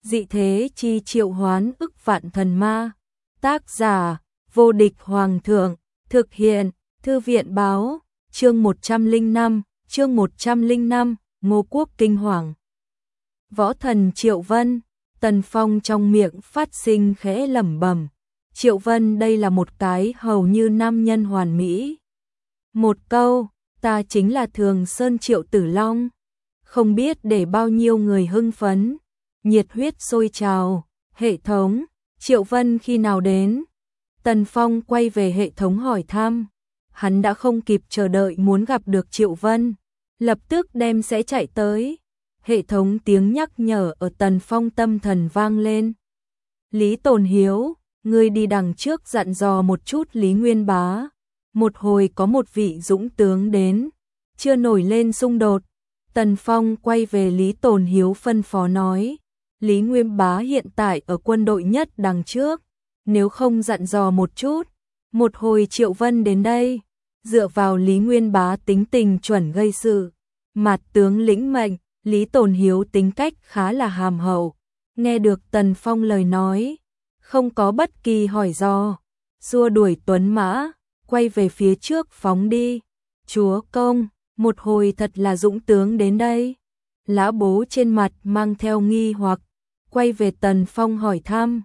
dị thế chi triệu hoán ức vạn thần ma. Tác giả, vô địch hoàng thượng, thực hiện, thư viện báo, chương 105, Ngô Quốc kinh hoàng. Võ thần Triệu Vân, Tần Phong trong miệng phát sinh khẽ lẩm bẩm. Triệu Vân đây là một cái hầu như nam nhân hoàn mỹ. Một câu, ta chính là Thường Sơn Triệu Tử Long. Không biết để bao nhiêu người hưng phấn, nhiệt huyết sôi trào. Hệ thống, Triệu Vân khi nào đến? Tần Phong quay về hệ thống hỏi thăm. Hắn đã không kịp chờ đợi muốn gặp được Triệu Vân, lập tức đem sẽ chạy tới. Hệ thống tiếng nhắc nhở ở Tần Phong tâm thần vang lên. Lý Tồn Hiếu, ngươi đi đằng trước dặn dò một chút Lý Nguyên Bá. Một hồi có một vị dũng tướng đến, chưa nổi lên xung đột. Tần Phong quay về Lý Tồn Hiếu phân phó nói. Lý Nguyên Bá hiện tại ở quân đội nhất đằng trước, nếu không dặn dò một chút, một hồi Triệu Vân đến đây, dựa vào Lý Nguyên Bá tính tình chuẩn gây sự. Mạt tướng lĩnh mệnh. Lý Tồn Hiếu tính cách khá là hàm hậu, nghe được Tần Phong lời nói, không có bất kỳ hỏi do, xua đuổi tuấn mã, quay về phía trước phóng đi. Chúa công, một hồi thật là dũng tướng đến đây. Lã Bố trên mặt mang theo nghi hoặc, quay về Tần Phong hỏi thăm.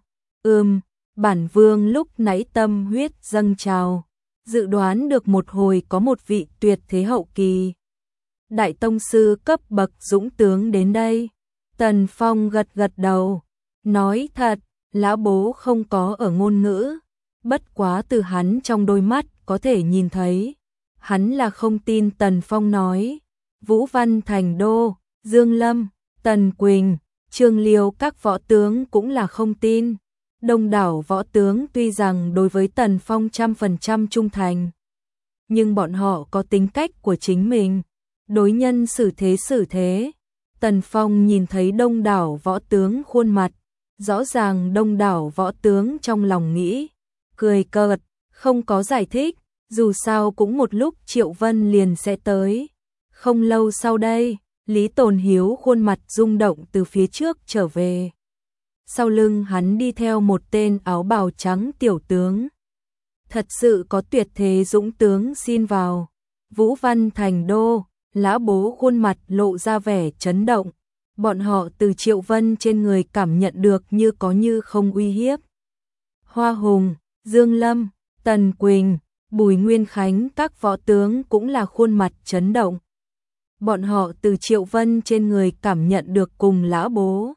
Bản vương lúc nãy tâm huyết dâng trào, dự đoán được một hồi có một vị tuyệt thế hậu kỳ đại tông sư cấp bậc dũng tướng đến đây. Tần Phong gật gật đầu, nói thật, Lã Bố không có ở ngôn ngữ, bất quá từ hắn trong đôi mắt có thể nhìn thấy, hắn là không tin Tần Phong nói. Vũ Văn Thành Đô, Dương Lâm, Tần Quỳnh, Trương Liêu các võ tướng cũng là không tin. Đông đảo võ tướng tuy rằng đối với Tần Phong 100% trung thành, nhưng bọn họ có tính cách của chính mình. Đối nhân xử thế. Tần Phong nhìn thấy đông đảo võ tướng khuôn mặt, rõ ràng đông đảo võ tướng trong lòng nghĩ, cười cợt, không có giải thích, dù sao cũng một lúc Triệu Vân liền sẽ tới. Không lâu sau đây, Lý Tồn Hiếu khuôn mặt rung động từ phía trước trở về. Sau lưng hắn đi theo một tên áo bào trắng tiểu tướng. Thật sự có tuyệt thế dũng tướng xin vào. Vũ Văn Thành Đô, Lã Bố khuôn mặt lộ ra vẻ chấn động, bọn họ từ Triệu Vân trên người cảm nhận được như có như không uy hiếp. Hoa Hùng, Dương Lâm, Tần Quỳnh, Bùi Nguyên Khánh các võ tướng cũng là khuôn mặt chấn động. Bọn họ từ Triệu Vân trên người cảm nhận được cùng Lã Bố,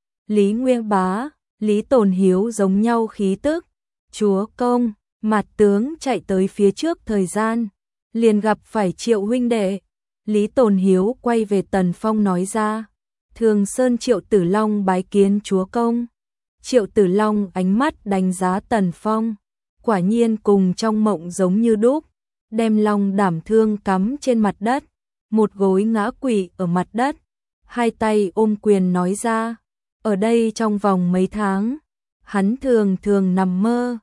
Lý Nguyên Bá, Lý Tồn Hiếu giống nhau khí tức. Chúa công, Mạt tướng chạy tới phía trước thời gian, liền gặp phải Triệu huynh đệ. Lý Tồn Hiếu quay về Tần Phong nói ra. Thường Sơn Triệu Tử Long bái kiến chúa công. Triệu Tử Long ánh mắt đánh giá Tần Phong, quả nhiên cùng trong mộng giống như đúc, đem long đảm thương cắm trên mặt đất, một gối ngã quỵ ở mặt đất, hai tay ôm quyền nói ra. Ở đây trong vòng mấy tháng, hắn thường nằm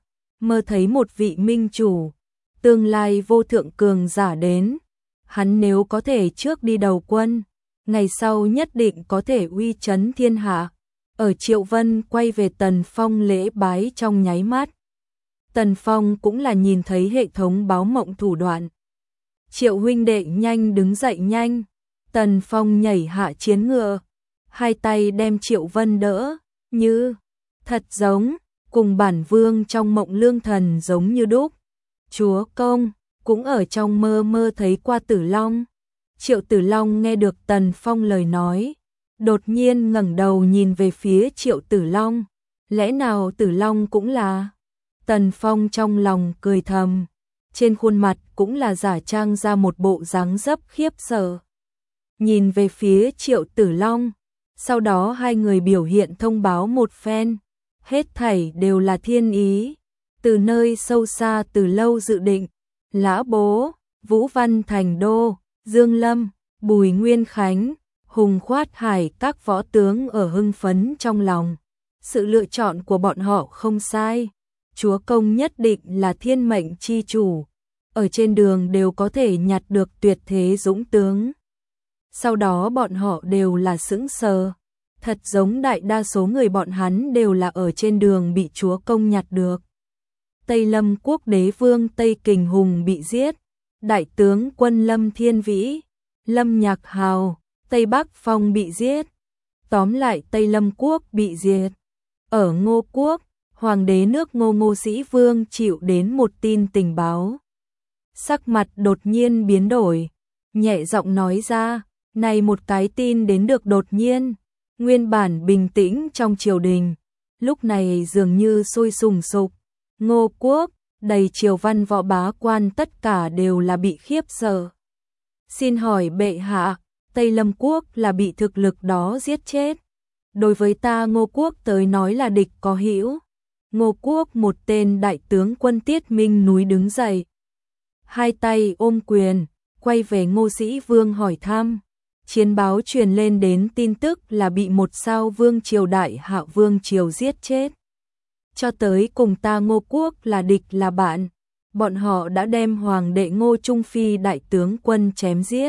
mơ thấy một vị minh chủ, tương lai vô thượng cường giả đến. Hắn nếu có thể trước đi đầu quân, ngày sau nhất định có thể uy chấn thiên hạ. Ở Triệu Vân quay về Tần Phong lễ bái trong nháy mắt. Tần Phong cũng là nhìn thấy hệ thống báo mộng thủ đoạn. Triệu huynh đệ nhanh đứng dậy nhanh. Tần Phong nhảy hạ chiến ngựa, hai tay đem Triệu Vân đỡ, như thật giống, cùng bản vương trong mộng lương thần giống như đúc. Chúa công, cũng ở trong mơ thấy qua Tử Long. Triệu Tử Long nghe được Tần Phong lời nói, đột nhiên ngẩng đầu nhìn về phía Triệu Tử Long. Lẽ nào Tử Long cũng là? Tần Phong trong lòng cười thầm, trên khuôn mặt cũng là giả trang ra một bộ dáng dấp khiếp sợ. Nhìn về phía Triệu Tử Long, sau đó hai người biểu hiện thông báo một phen, hết thảy đều là thiên ý, từ nơi sâu xa từ lâu dự định. Lã Bố, Vũ Văn Thành Đô, Dương Lâm, Bùi Nguyên Khánh, Hùng Khoát Hải các võ tướng ở hưng phấn trong lòng. Sự lựa chọn của bọn họ không sai, chúa công nhất định là thiên mệnh chi chủ, ở trên đường đều có thể nhặt được tuyệt thế dũng tướng. Sau đó bọn họ đều là sững sờ, Thật giống đại đa số người bọn hắn đều là ở trên đường bị chúa công nhặt được. Tây Lâm quốc đế vương Tây Kình Hùng bị giết, đại tướng quân Lâm Thiên Vĩ, Lâm Nhạc Hào, Tây Bắc Phong bị giết. Tóm lại Tây Lâm quốc bị diệt. Ở Ngô quốc, hoàng đế nước Ngô Sĩ Vương chịu đến một tin tình báo. Sắc mặt đột nhiên biến đổi, nhẹ giọng nói ra, này một cái tin đến được đột nhiên, nguyên bản bình tĩnh trong triều đình, lúc này dường như sôi sùng sục. Ngô quốc, đầy triều văn võ bá quan tất cả đều là bị khiếp sợ. Xin hỏi bệ hạ, Tây Lâm quốc là bị thực lực đó giết chết. Đối với ta Ngô quốc tới nói là địch có hữu. Ngô quốc một tên đại tướng quân Tiết Minh Núi đứng dậy. Hai tay ôm quyền, quay về Ngô Sĩ Vương hỏi thăm. Chiến báo truyền lên đến tin tức là bị một sao vương triều đại hạ vương triều giết chết. Cho tới cùng ta Ngô quốc là địch là bạn, bọn họ đã đem hoàng đệ Ngô Trung Phi đại tướng quân chém giết.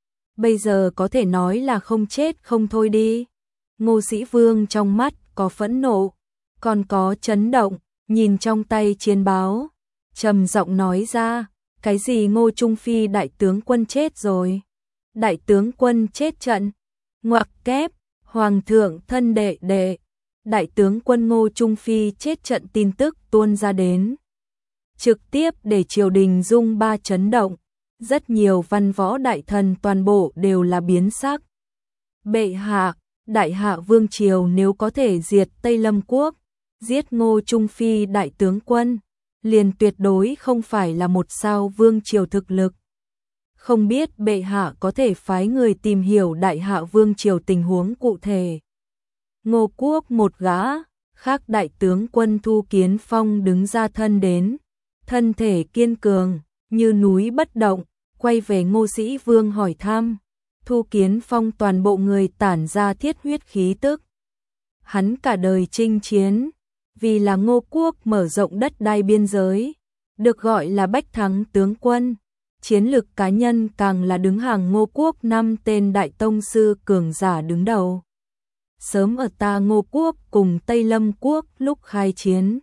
Bây giờ có thể nói là không chết không thôi đi. Ngô Sĩ Vương trong mắt có phẫn nộ, còn có chấn động, nhìn trong tay chiến báo, trầm giọng nói ra, cái gì Ngô Trung Phi đại tướng quân chết rồi? Đại tướng quân chết trận, ngoặc kép, hoàng thượng thân đệ đệ, đại tướng quân Ngô Trung Phi chết trận tin tức tuôn ra đến. Trực tiếp để triều đình rung ba chấn động, rất nhiều văn võ đại thần toàn bộ đều là biến sắc. Bệ hạ, đại hạ vương triều nếu có thể diệt Tây Lâm quốc, giết Ngô Trung Phi đại tướng quân, liền tuyệt đối không phải là một sao vương triều thực lực. Không biết bệ hạ có thể phái người tìm hiểu đại hạ vương triều tình huống cụ thể. Ngô quốc một gã, khác đại tướng quân Thu Kiến Phong đứng ra thân đến, thân thể kiên cường, như núi bất động, quay về Ngô Sĩ Vương hỏi thăm. Thu Kiến Phong toàn bộ người tản ra thiết huyết khí tức. Hắn cả đời chinh chiến, vì là Ngô quốc mở rộng đất đai biên giới, được gọi là bách thắng tướng quân. Chiến lực cá nhân càng là đứng hàng Ngô quốc 5 tên đại tông sư cường giả đứng đầu. Sớm ở ta Ngô quốc cùng Tây Lâm quốc lúc khai chiến,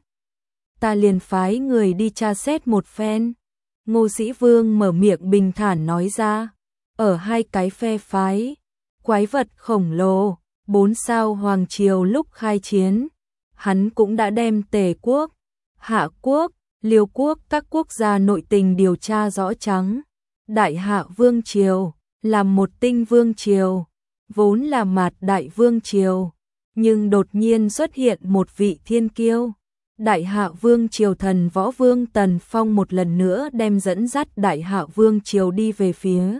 ta liền phái người đi tra xét một phen. Ngô Sĩ Vương mở miệng bình thản nói ra, ở hai cái phe phái, quái vật khổng lồ, 4 sao hoàng triều lúc khai chiến, hắn cũng đã đem Tề quốc, Hạ quốc, Liêu quốc các quốc gia nội tình điều tra rõ trắng. Đại hạ vương triều là một tinh vương triều, vốn là mạt đại vương triều, nhưng đột nhiên xuất hiện một vị thiên kiêu. Đại hạ vương triều thần võ vương Tần Phong một lần nữa đem dẫn dắt đại hạ vương triều đi về phía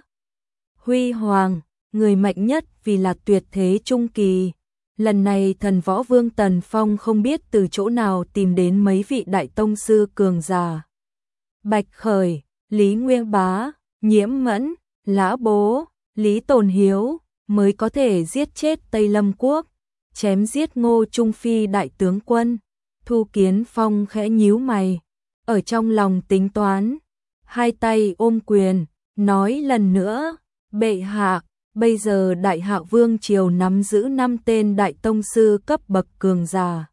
huy hoàng, người mạnh nhất vì là tuyệt thế trung kỳ. Lần này thần võ vương Tần Phong không biết từ chỗ nào tìm đến mấy vị đại tông sư cường giả. Bạch Khởi, Lý Nguyên Bá, Nhiễm Mẫn, Lã Bố, Lý Tồn Hiếu mới có thể giết chết Tây Lâm quốc, chém giết Ngô Trung Phi đại tướng quân. Thu Kiến Phong khẽ nhíu mày, ở trong lòng tính toán, hai tay ôm quyền, nói lần nữa, bệ hạ, bây giờ đại hạ vương triều nắm giữ 5 tên đại tông sư cấp bậc cường giả,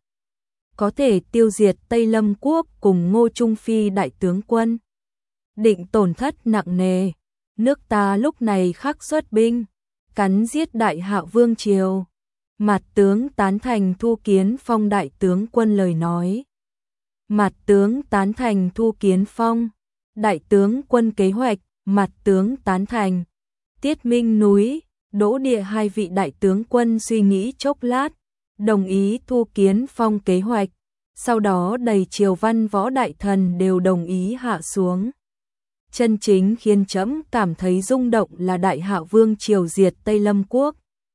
có thể tiêu diệt Tây Lâm quốc cùng Ngô Trung Phi đại tướng quân. Định tổn thất nặng nề, nước ta lúc này khắc xuất binh, cắn giết đại hạ vương triều. Mạt tướng tán thành Thu Kiến Phong đại tướng quân lời nói. Mạt tướng tán thành Thu Kiến Phong đại tướng quân kế hoạch. Mạt tướng tán thành. Tiết Minh Núi, Đỗ Địa hai vị đại tướng quân suy nghĩ chốc lát, đồng ý Thu Kiến Phong kế hoạch. Sau đó đầy triều văn võ đại thần đều đồng ý hạ xuống. Chân chính khiến trẫm cảm thấy rung động là đại hạ vương triều diệt Tây Lâm quốc,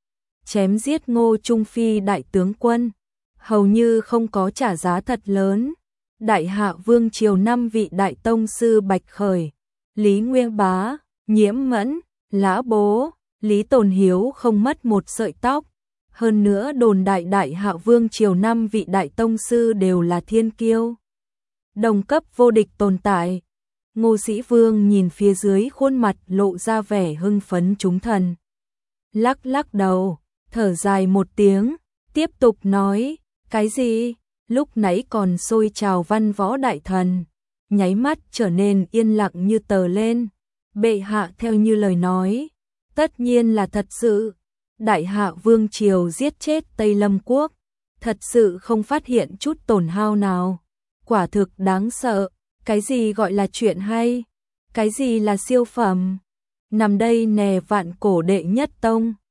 chém giết Ngô Trung Phi đại tướng quân, hầu như không có trả giá thật lớn. Đại hạ vương triều 5 vị đại tông sư Bạch Khởi, Lý Nguyên Bá, Nhiễm Mẫn, Lã Bố, Lý Tồn Hiếu không mất một sợi tóc. Hơn nữa đồn đại hạ vương triều 5 vị đại tông sư đều là thiên kiêu, đồng cấp vô địch tồn tại. Ngô Sĩ Vương nhìn phía dưới khuôn mặt lộ ra vẻ hưng phấn trúng thần, lắc lắc đầu, thở dài một tiếng, tiếp tục nói, cái gì? Lúc nãy còn sôi trào văn võ đại thần, nháy mắt trở nên yên lặng như tờ lên. Bệ hạ theo như lời nói, tất nhiên là thật sự. Đại hạ vương triều giết chết Tây Lâm quốc, thật sự không phát hiện chút tổn hao nào. Quả thực đáng sợ, cái gì gọi là chuyện hay? Cái gì là siêu phẩm? Nằm đây nè vạn cổ đệ nhất tông.